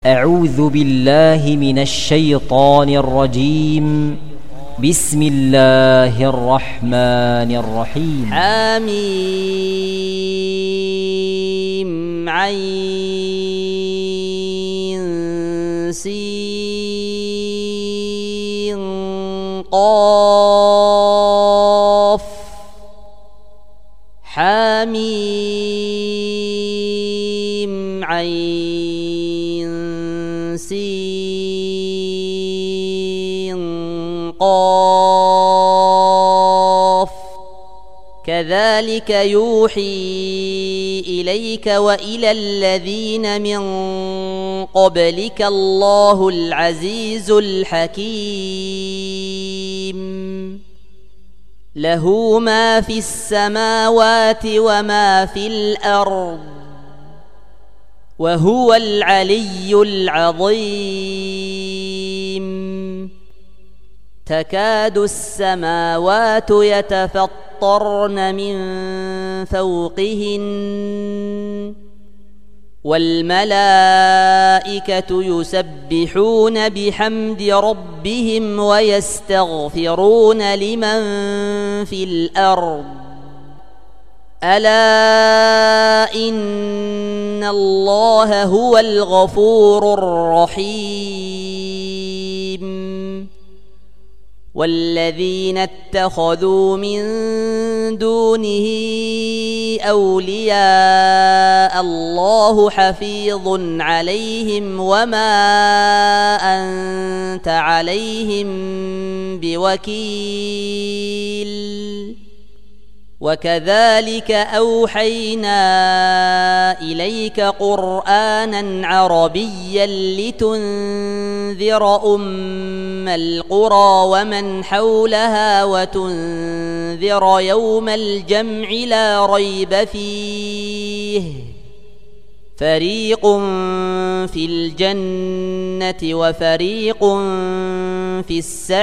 أعوذ بالله من الشيطان الرجيم. بسم الله الرحمن الرحيم. حميم عين سين قاف. حميم عين سين قاف. كذلك يوحي إليك وإلى الذين من قبلك الله العزيز الحكيم. له ما في السماوات وما في الأرض وهو العلي العظيم. تكاد السماوات يتفطرن من فوقهن والملائكة يسبحون بحمد ربهم ويستغفرون لمن في الأرض. ألا إن الله هو الغفور الرحيم. والذين اتخذوا من دونه أولياء الله حفيظ عليهم وما أنت عليهم بوكيل. وكذلك أوحينا إليك قرآنا عربيا لتنذر أم القرى ومن حولها وتنذر يوم الجمع لا ريب فيه. فريق في الجنة وفريق في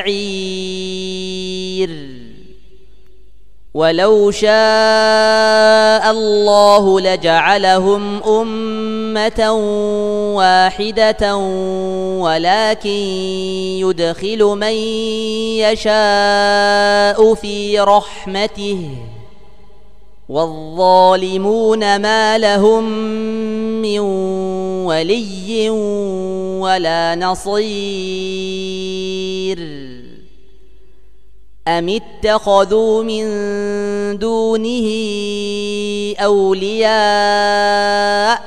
السعير. ولو شاء الله لجعلهم أمة واحدة ولكن يدخل من يشاء في رحمته والظالمون ما لهم من ولي ولا نصير. أم اتخذوا من دونه أولياء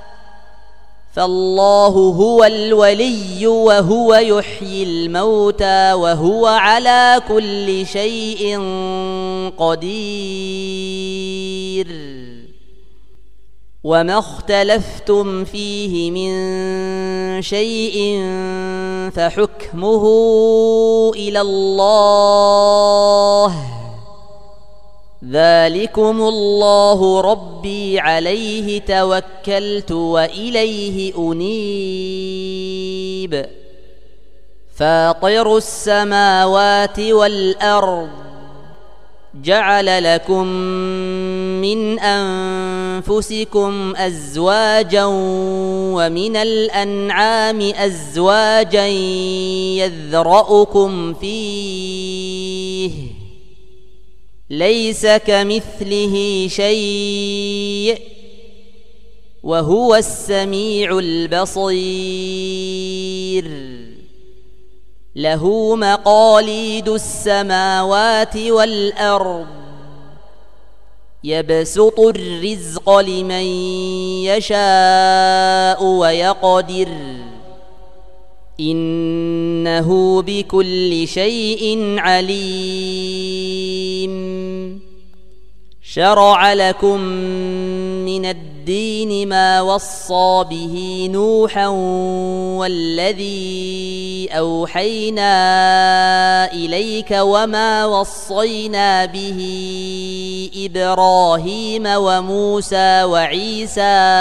فالله هو الولي وهو يحيي الموتى وهو على كل شيء قدير. وما اختلفتم فيه من شيء فحكمه إلى الله. ذلكم الله ربي عليه توكلت وإليه أنيب. فاطر السماوات والأرض جعل لكم من أنفسكم أزواجا ومن الأنعام أزواجا يذرأكم فيه ليس كمثله شيء وهو السميع البصير. له مقاليد السماوات والأرض يبسط الرزق لمن يشاء ويقدر إنه بكل شيء عليم. شرع لكم من الدين ما وصى به نوحا والذي أوحينا إليك وما وصينا به إبراهيم وموسى وعيسى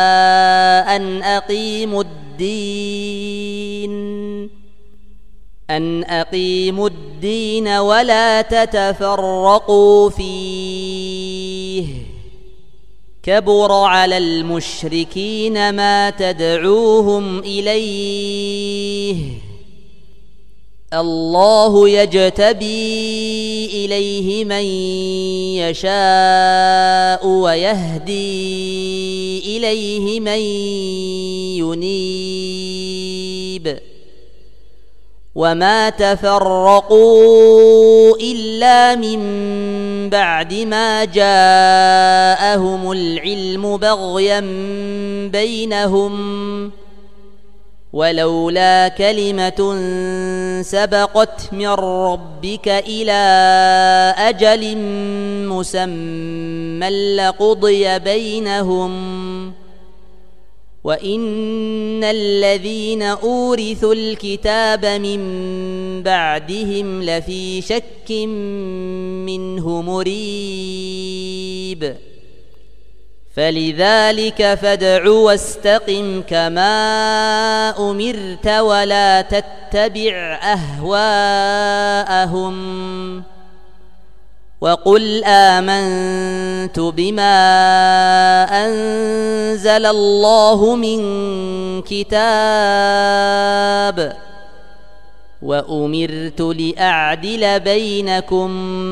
أن أقيموا الدين ولا تتفرقوا فيه كبر على المشركين ما تدعوهم إليه الله يجتبي إليه من يشاء ويهدي إليه من ينيب وما تفرقوا إلا من بعد ما جاءهم العلم بغيا بينهم ولولا كلمة سبقت من ربك إلى أجل مسمى لقضي بينهم وإن الذين أورثوا الكتاب من بعدهم لفي شك منه مريب فلذلك فادع واستقم كما أمرت ولا تتبع أهواءهم وقل آمنت بما أنزل الله من كتاب وأمرت لأعدل بينكم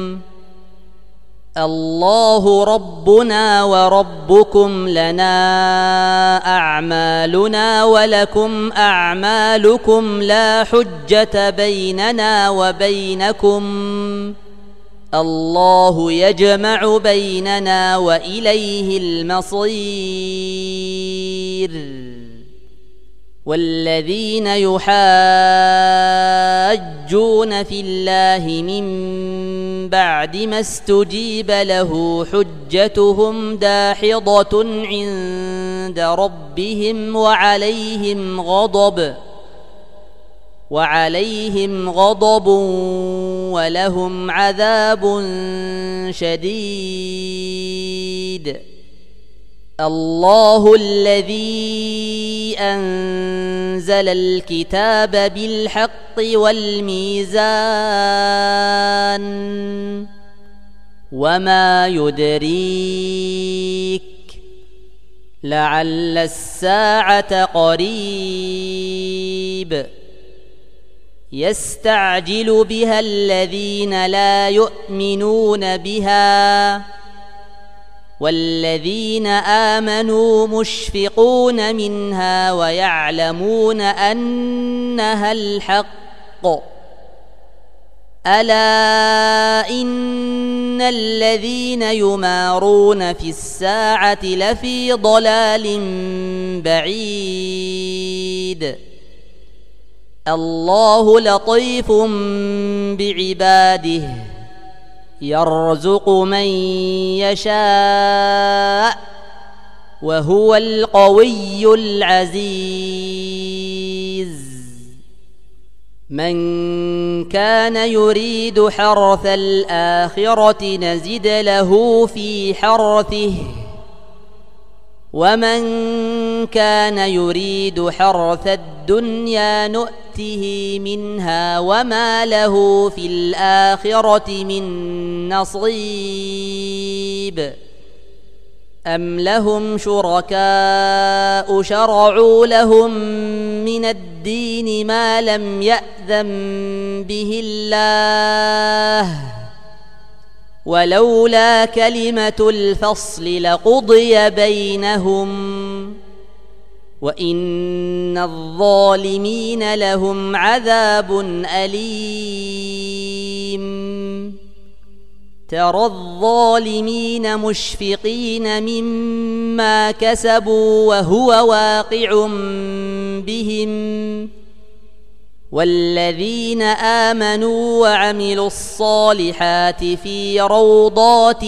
الله ربنا وربكم لنا أعمالنا ولكم أعمالكم لا حجة بيننا وبينكم الله يجمع بيننا وإليه المصير والذين يحاجون في الله من بعد ما استجيب له حجتهم داحضة عند ربهم وعليهم غضب ولهم عذاب شديد الله الذي أنزل الكتاب بالحق والميزان وما يدريك لعل الساعة قريب يستعجل بها الذين لا يؤمنون بها والذين آمنوا مشفقون منها ويعلمون أنها الحق ألا إن الذين يمارون في الساعة لفي ضلال بعيد الله لطيف بعباده يرزق من يشاء وهو القوي العزيز من كان يريد حرث الآخرة نزد له في حرثه ومن كان يريد حرث الدنيا نؤته منها وما له في الآخرة من نصيب أم لهم شركاء شرعوا لهم من الدين ما لم يأذن به الله ولولا كلمة الفصل لقضي بينهم وإن الظالمين لهم عذاب أليم ترى الظالمين مشفقين مما كسبوا وهو واقع بهم والذين آمنوا وعملوا الصالحات في روضات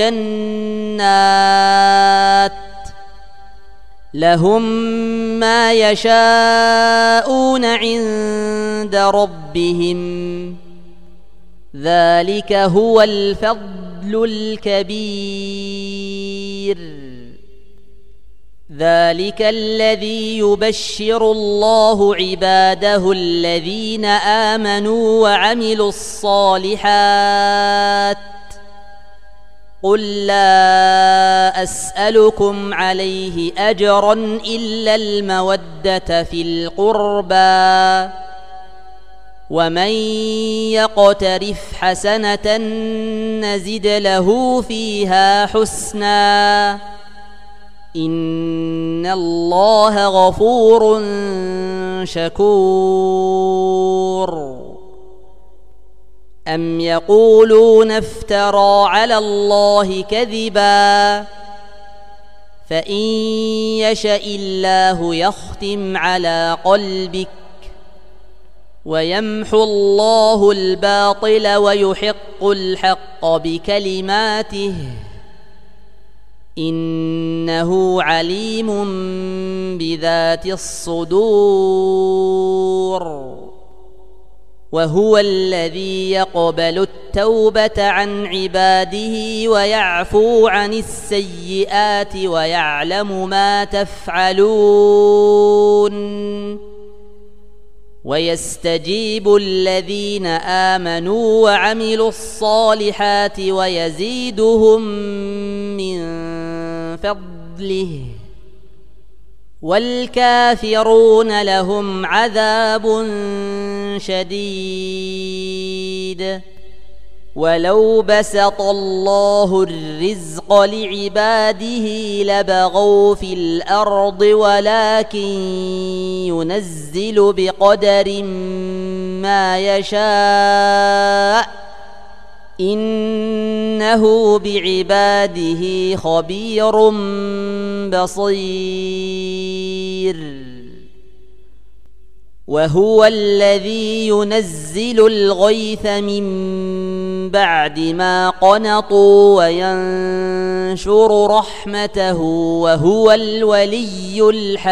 الجنات لهم ما يشاءون عند ربهم ذلك هو الفضل الكبير ذلك الذي يبشر الله عباده الذين آمنوا وعملوا الصالحات قل لا أسألكم عليه أجرا إلا المودة في القربى ومن يقترف حسنة نزد له فيها حسنا إن الله غفور شكور أم يقولون افترى على الله كذبا فإن يشأ الله يختم على قلبك ويمحو الله الباطل ويحق الحق بكلماته إنه عليم بذات الصدور وهو الذي يقبل التوبة عن عباده ويعفو عن السيئات ويعلم ما تفعلون ويستجيب الذين آمنوا وعملوا الصالحات ويزيدهم من فضله والكافرون لهم عذاب شديد ولو بسط الله الرزق لعباده لبغوا في الأرض ولكن ينزل بقدر ما يشاء إنه بعباده خبير بصير وهو الذي ينزل الغيث من بعد ما قنطوا وينشر رحمته وهو الولي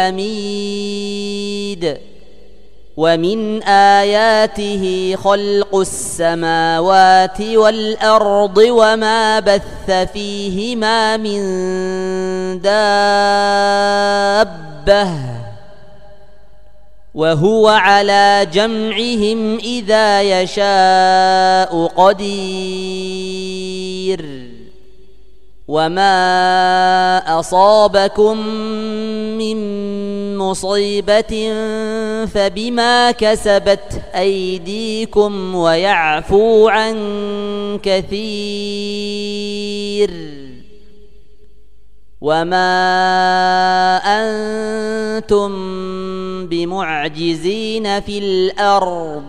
الحميد ومن آياته خلق السماوات والأرض وما بث فيهما من دابة وهو على جمعهم إذا يشاء قدير وما أصابكم من مصيبة فبما كسبت أيديكم ويعفو عن كثير وما أنتم بمعجزين في الأرض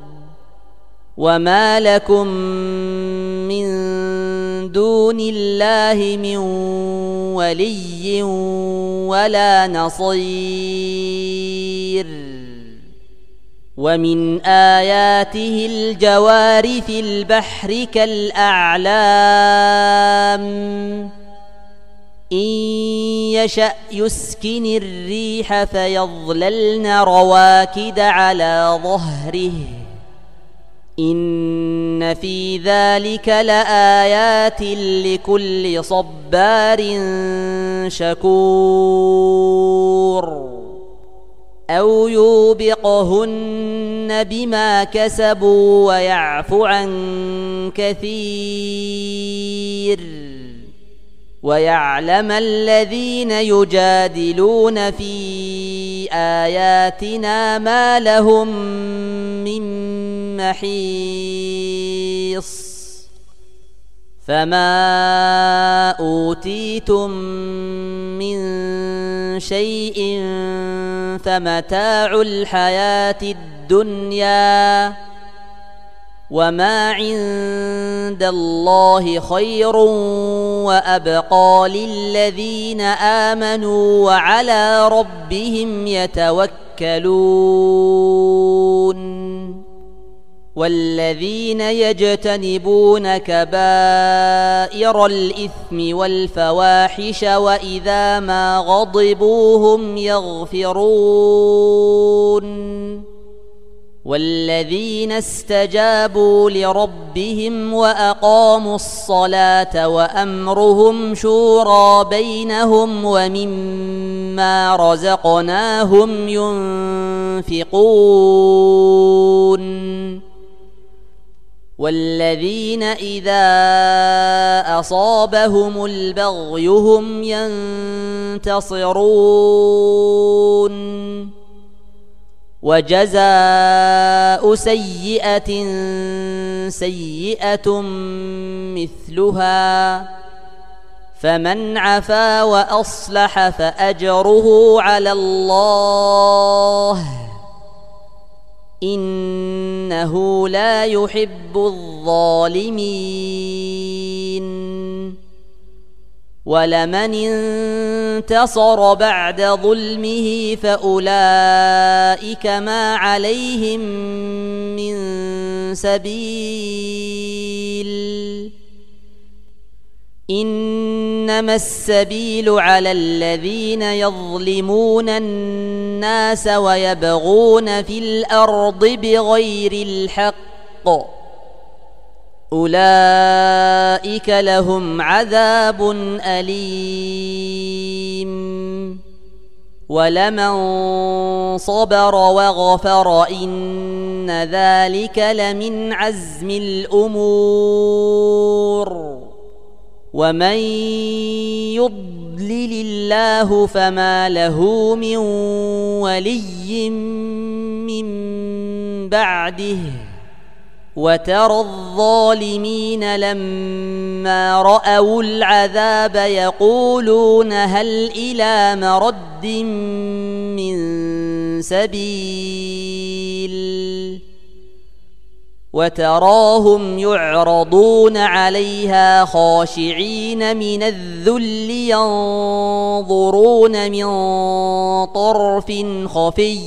وما لكم من دون الله من ولي ولا نصير ومن آياته الجوار في البحر كالأعلام إن يشأ يسكن الريح فيظللن رواكد على ظهره إن في ذلك لآيات لكل صبار شكور أو يوبقهن بما كسبوا ويعفو عن كثير ويعلم الذين يجادلون في آياتنا ما لهم من محيص فما أوتيتم من شيء فمتاع الحياة الدنيا وما عند الله خير وأبقى للذين آمنوا وعلى ربهم يتوكلون والذين يجتنبون كبائر الإثم والفواحش وإذا ما غضبوا هم يغفرون والذين استجابوا لربهم وأقاموا الصلاة وأمرهم شورى بينهم ومما رزقناهم ينفقون والذين إذا أصابهم البغي هم ينتصرون وجزاء سيئة سيئة مثلها فمن عفا وأصلح فأجره على الله إنه لا يحب الظالمين ولمن انتصر بعد ظلمه فأولئك ما عليهم من سبيل إنما السبيل على الذين يظلمون الناس ويبغون في الأرض بغير الحق أولئك لهم عذاب أليم ولمن صبر وغفر إن ذلك لمن عزم الأمور ومن يضلل الله فما له من ولي من بعده وترى الظالمين لما رأوا العذاب يقولون هل إلى مرد من سبيل وتراهم يعرضون عليها خاشعين من الذل ينظرون من طرف خفي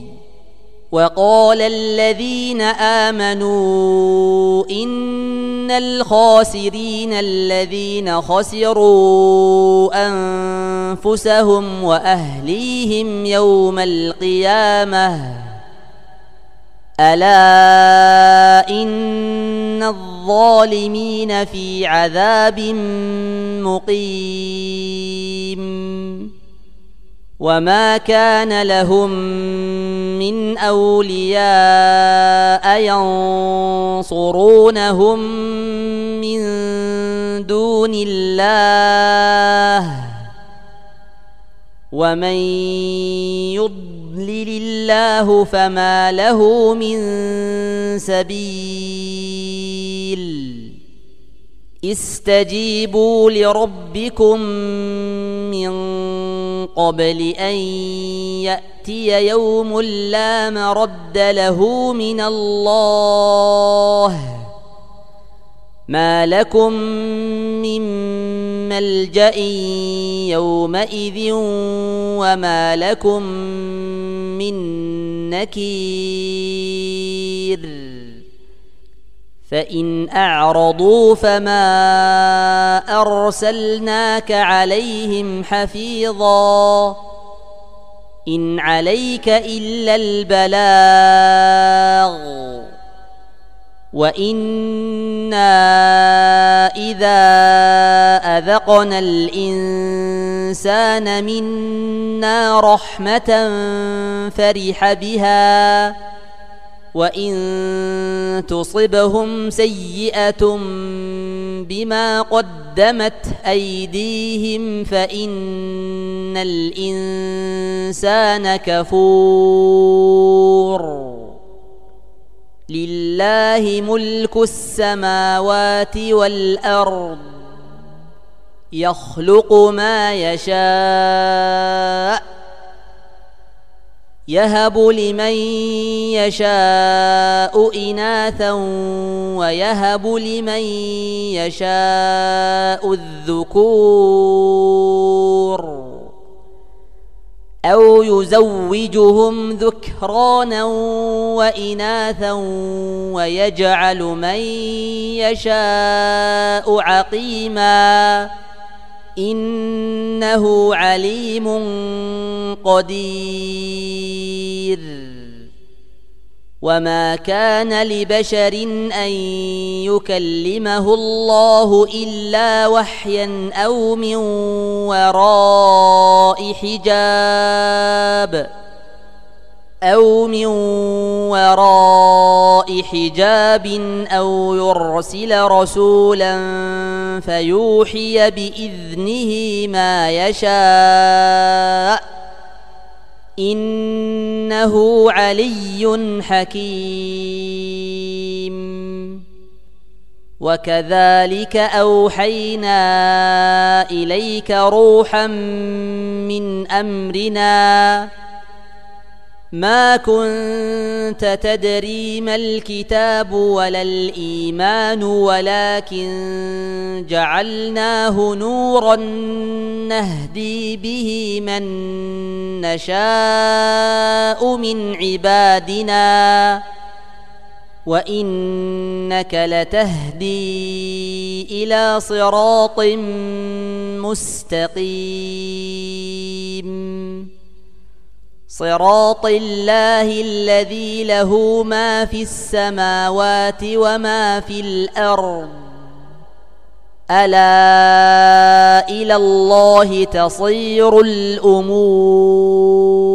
وقال الذين آمنوا إن الخاسرين الذين خسروا أنفسهم وأهليهم يوم القيامة ألا إن الظالمين في عذاب مقيم وما كان لهم من أولياء ينصرونهم من دون الله ومن يضلل الله فما له من سبيل استجيبوا لربكم من قبل أن يأتي يوم لا مرد له من الله ما لكم من ملجأ يومئذ وما لكم من نكير فإن أعرضوا فما أرسلناك عليهم حفيظا إن عليك إلا البلاغ وإنا إذا أذقنا الإنسان منا رحمة فرح بها وإن تصبهم سيئة بما قدمت أيديهم فإن الإنسان كفور لله ملك السماوات والأرض يخلق ما يشاء يهب لمن يشاء إناثا ويهب لمن يشاء الذكور أو يزوجهم ذكرانا وإناثا ويجعل من يشاء عقيما إنه عليم قدير وما كان لبشر أن يكلمه الله إلا وحيا أو من وراء حجاب أو من وراء حجاب أو يرسل رسولا فيوحي بإذنه ما يشاء إنه علي حكيم. وكذلك أوحينا إليك روحا من أمرنا ما كنت تدري ما الكتاب ولا الإيمان ولكن جعلناه نورا نهدي به من نشاء من عبادنا وإنك لتهدي إلى صراط مستقيم صراط الله الذي له ما في السماوات وما في الأرض ألا إلى الله تصير الأمور.